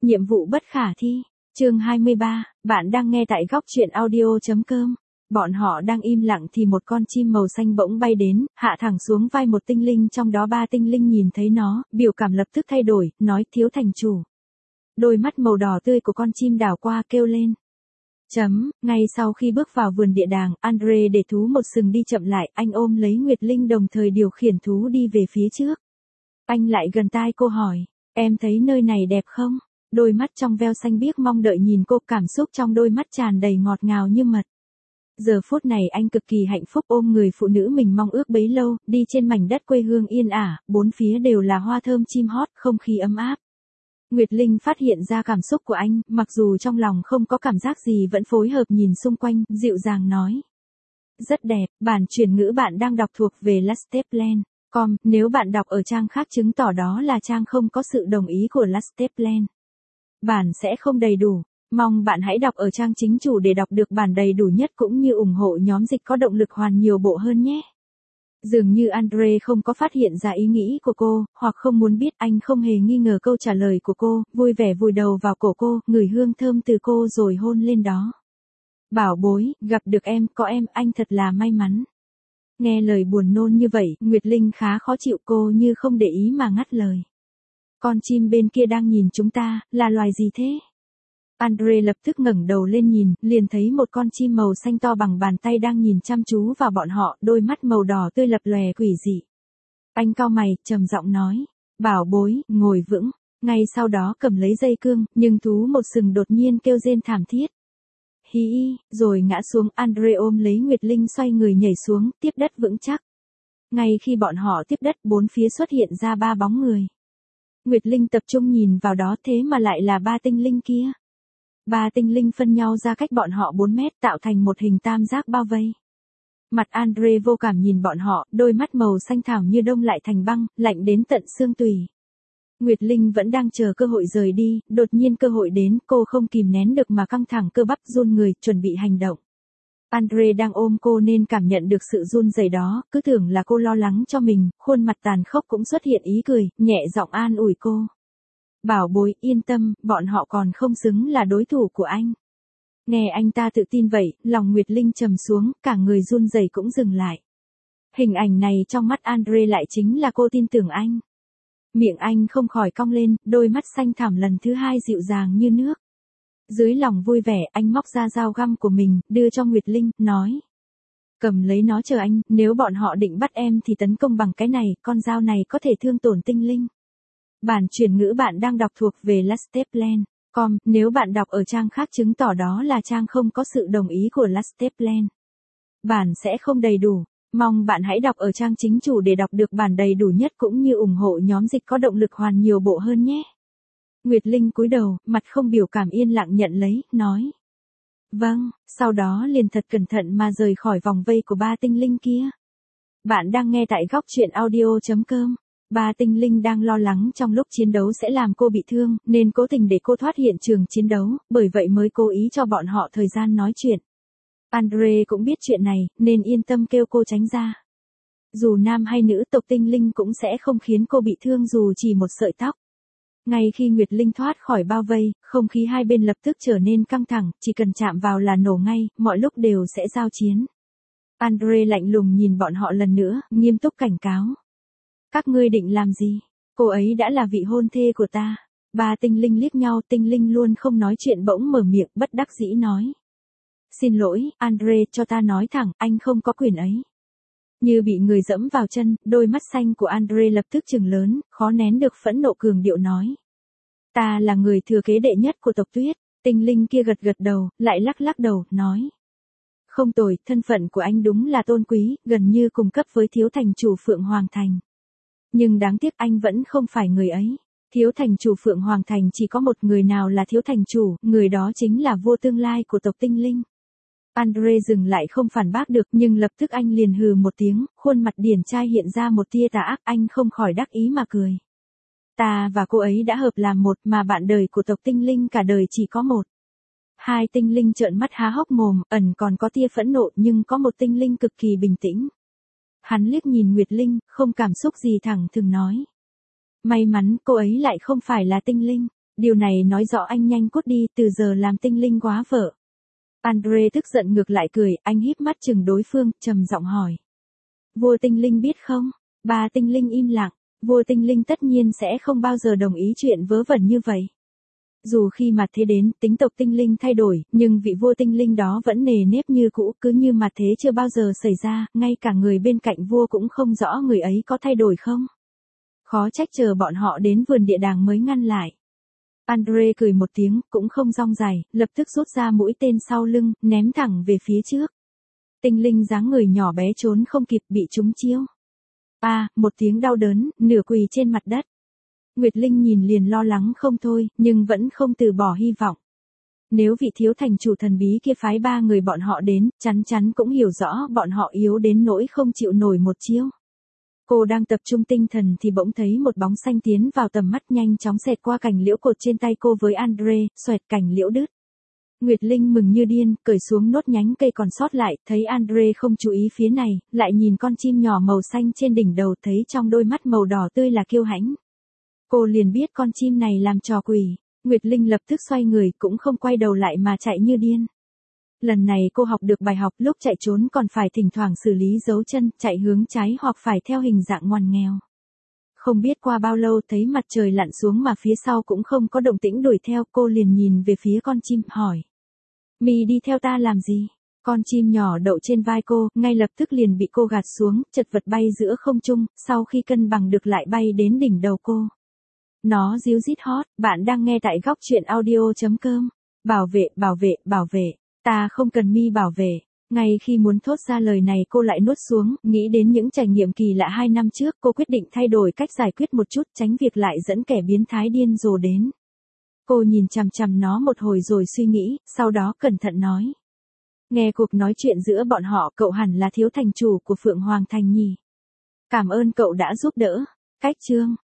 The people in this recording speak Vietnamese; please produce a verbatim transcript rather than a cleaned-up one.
Nhiệm vụ bất khả thi. Chương hai mươi ba, bạn đang nghe tại góc truyện audio chấm com. Bọn họ đang im lặng thì một con chim màu xanh bỗng bay đến, hạ thẳng xuống vai một tinh linh, trong đó ba tinh linh nhìn thấy nó, biểu cảm lập tức thay đổi, nói: thiếu thành chủ. Đôi mắt màu đỏ tươi của con chim đảo qua, kêu lên. Chấm, ngay sau khi bước vào vườn địa đàng, Andre để thú một sừng đi chậm lại, anh ôm lấy Nguyệt Linh đồng thời điều khiển thú đi về phía trước. Anh lại gần tai cô hỏi, em thấy nơi này đẹp không? Đôi mắt trong veo xanh biếc mong đợi nhìn cô, cảm xúc trong đôi mắt tràn đầy ngọt ngào như mật. Giờ phút này anh cực kỳ hạnh phúc ôm người phụ nữ mình mong ước bấy lâu, đi trên mảnh đất quê hương yên ả, bốn phía đều là hoa thơm chim hót, không khí ấm áp. Nguyệt Linh phát hiện ra cảm xúc của anh, mặc dù trong lòng không có cảm giác gì vẫn phối hợp nhìn xung quanh, dịu dàng nói. Rất đẹp, bản chuyển ngữ bạn đang đọc thuộc về Lasteplan. Com, nếu bạn đọc ở trang khác chứng tỏ đó là trang không có sự đồng ý của Lasteplan. Bản sẽ không đầy đủ. Mong bạn hãy đọc ở trang chính chủ để đọc được bản đầy đủ nhất cũng như ủng hộ nhóm dịch có động lực hoàn nhiều bộ hơn nhé. Dường như Andre không có phát hiện ra ý nghĩ của cô, hoặc không muốn biết, anh không hề nghi ngờ câu trả lời của cô, vui vẻ vùi đầu vào cổ cô, ngửi hương thơm từ cô rồi hôn lên đó. Bảo bối, gặp được em, có em, anh thật là may mắn. Nghe lời buồn nôn như vậy, Nguyệt Linh khá khó chịu, cô như không để ý mà ngắt lời. Con chim bên kia đang nhìn chúng ta, là loài gì thế? Andre lập tức ngẩng đầu lên nhìn, liền thấy một con chim màu xanh to bằng bàn tay đang nhìn chăm chú vào bọn họ, đôi mắt màu đỏ tươi lập lòe quỷ dị. Anh cau mày, trầm giọng nói, bảo bối, ngồi vững, ngay sau đó cầm lấy dây cương, nhưng thú một sừng đột nhiên kêu rên thảm thiết. Hí, rồi ngã xuống, Andre ôm lấy Nguyệt Linh xoay người nhảy xuống, tiếp đất vững chắc. Ngay khi bọn họ tiếp đất, bốn phía xuất hiện ra ba bóng người. Nguyệt Linh tập trung nhìn vào đó, thế mà lại là ba tinh linh kia. Ba tinh linh phân nhau ra cách bọn họ bốn mét, tạo thành một hình tam giác bao vây. Mặt Andre vô cảm nhìn bọn họ, đôi mắt màu xanh thẳm như đông lại thành băng, lạnh đến tận xương tủy. Nguyệt Linh vẫn đang chờ cơ hội rời đi, đột nhiên cơ hội đến, cô không kìm nén được mà căng thẳng cơ bắp run người, chuẩn bị hành động. Andre đang ôm cô nên cảm nhận được sự run rẩy đó, cứ tưởng là cô lo lắng cho mình, khuôn mặt tàn khốc cũng xuất hiện ý cười, nhẹ giọng an ủi cô. Bảo bối, yên tâm, bọn họ còn không xứng là đối thủ của anh. Nghe anh ta tự tin vậy, lòng Nguyệt Linh trầm xuống, cả người run rẩy cũng dừng lại. Hình ảnh này trong mắt Andre lại chính là cô tin tưởng anh. Miệng anh không khỏi cong lên, đôi mắt xanh thẳm lần thứ hai dịu dàng như nước. Dưới lòng vui vẻ, anh móc ra dao găm của mình, đưa cho Nguyệt Linh, nói. Cầm lấy nó chờ anh, nếu bọn họ định bắt em thì tấn công bằng cái này, con dao này có thể thương tổn tinh linh. Bản chuyển ngữ bạn đang đọc thuộc về Lasteplan. Com, nếu bạn đọc ở trang khác chứng tỏ đó là trang không có sự đồng ý của Lasteplan. Bản sẽ không đầy đủ. Mong bạn hãy đọc ở trang chính chủ để đọc được bản đầy đủ nhất cũng như ủng hộ nhóm dịch có động lực hoàn nhiều bộ hơn nhé. Nguyệt Linh cúi đầu, mặt không biểu cảm yên lặng nhận lấy, nói. Vâng, sau đó liền thật cẩn thận mà rời khỏi vòng vây của ba tinh linh kia. Bạn đang nghe tại góc truyện audio chấm com. Ba tinh linh đang lo lắng trong lúc chiến đấu sẽ làm cô bị thương, nên cố tình để cô thoát hiện trường chiến đấu, bởi vậy mới cố ý cho bọn họ thời gian nói chuyện. Andre cũng biết chuyện này, nên yên tâm kêu cô tránh ra. Dù nam hay nữ, tộc tinh linh cũng sẽ không khiến cô bị thương dù chỉ một sợi tóc. Ngay khi Nguyệt Linh thoát khỏi bao vây, không khí hai bên lập tức trở nên căng thẳng, chỉ cần chạm vào là nổ ngay, mọi lúc đều sẽ giao chiến. Andre lạnh lùng nhìn bọn họ lần nữa, nghiêm túc cảnh cáo. Các ngươi định làm gì? Cô ấy đã là vị hôn thê của ta. Ba tinh linh liếc nhau, tinh linh luôn không nói chuyện bỗng mở miệng, bất đắc dĩ nói. Xin lỗi, Andre, cho ta nói thẳng, anh không có quyền ấy. Như bị người dẫm vào chân, đôi mắt xanh của Andre lập tức trừng lớn, khó nén được phẫn nộ cường điệu nói. Ta là người thừa kế đệ nhất của tộc Tuyết. Tinh linh kia gật gật đầu, lại lắc lắc đầu, nói. Không tồi, thân phận của anh đúng là tôn quý, gần như cùng cấp với thiếu thành chủ Phượng Hoàng Thành. Nhưng đáng tiếc anh vẫn không phải người ấy. Thiếu thành chủ Phượng Hoàng Thành chỉ có một người nào là thiếu thành chủ, người đó chính là vua tương lai của tộc tinh linh. Andre dừng lại không phản bác được, nhưng lập tức anh liền hừ một tiếng, khuôn mặt điển trai hiện ra một tia tà ác, anh không khỏi đắc ý mà cười. Ta và cô ấy đã hợp làm một, mà bạn đời của tộc tinh linh cả đời chỉ có một. Hai tinh linh trợn mắt há hốc mồm, ẩn còn có tia phẫn nộ, nhưng có một tinh linh cực kỳ bình tĩnh. Hắn liếc nhìn Nguyệt Linh, không cảm xúc gì thẳng thừng nói. May mắn cô ấy lại không phải là tinh linh. Điều này nói rõ anh nhanh cút đi, từ giờ làm tinh linh quá vợ. Andre tức giận ngược lại cười, anh híp mắt chừng đối phương, trầm giọng hỏi. Vua tinh linh biết không? Ba tinh linh im lặng, vua tinh linh tất nhiên sẽ không bao giờ đồng ý chuyện vớ vẩn như vậy. Dù khi mặt thế đến, tính tộc tinh linh thay đổi, nhưng vị vua tinh linh đó vẫn nề nếp như cũ, cứ như mặt thế chưa bao giờ xảy ra, ngay cả người bên cạnh vua cũng không rõ người ấy có thay đổi không. Khó trách chờ bọn họ đến vườn địa đàng mới ngăn lại. Andre cười một tiếng, cũng không rong dài, lập tức rút ra mũi tên sau lưng, ném thẳng về phía trước. Tinh linh dáng người nhỏ bé trốn không kịp, bị trúng chiêu. À, một tiếng đau đớn, nửa quỳ trên mặt đất. Nguyệt Linh nhìn liền lo lắng không thôi, nhưng vẫn không từ bỏ hy vọng. Nếu vị thiếu thành chủ thần bí kia phái ba người bọn họ đến, chắn chắn cũng hiểu rõ bọn họ yếu đến nỗi không chịu nổi một chiêu. Cô đang tập trung tinh thần thì bỗng thấy một bóng xanh tiến vào tầm mắt, nhanh chóng xẹt qua cành liễu cột trên tay cô với Andre, xoẹt cành liễu đứt. Nguyệt Linh mừng như điên, cởi xuống nốt nhánh cây còn sót lại, thấy Andre không chú ý phía này, lại nhìn con chim nhỏ màu xanh trên đỉnh đầu, thấy trong đôi mắt màu đỏ tươi là kiêu hãnh. Cô liền biết con chim này làm trò quỷ. Nguyệt Linh lập tức xoay người, cũng không quay đầu lại mà chạy như điên. Lần này cô học được bài học, lúc chạy trốn còn phải thỉnh thoảng xử lý dấu chân, chạy hướng trái hoặc phải theo hình dạng ngoằn nghèo. Không biết qua bao lâu thấy mặt trời lặn xuống mà phía sau cũng không có động tĩnh đuổi theo, cô liền nhìn về phía con chim, hỏi. Mì đi theo ta làm gì? Con chim nhỏ đậu trên vai cô, ngay lập tức liền bị cô gạt xuống, chật vật bay giữa không trung, sau khi cân bằng được lại bay đến đỉnh đầu cô. Nó ríu rít hót, bạn đang nghe tại góc truyện audio chấm com. Bảo vệ, bảo vệ, bảo vệ, ta không cần mi bảo vệ. Ngay khi muốn thốt ra lời này cô lại nuốt xuống, nghĩ đến những trải nghiệm kỳ lạ hai năm trước, cô quyết định thay đổi cách giải quyết một chút, tránh việc lại dẫn kẻ biến thái điên rồ đến. Cô nhìn chằm chằm nó một hồi rồi suy nghĩ, sau đó cẩn thận nói. Nghe cuộc nói chuyện giữa bọn họ, cậu hẳn là thiếu thành chủ của Phượng Hoàng Thành nhỉ? Cảm ơn cậu đã giúp đỡ. Cách chương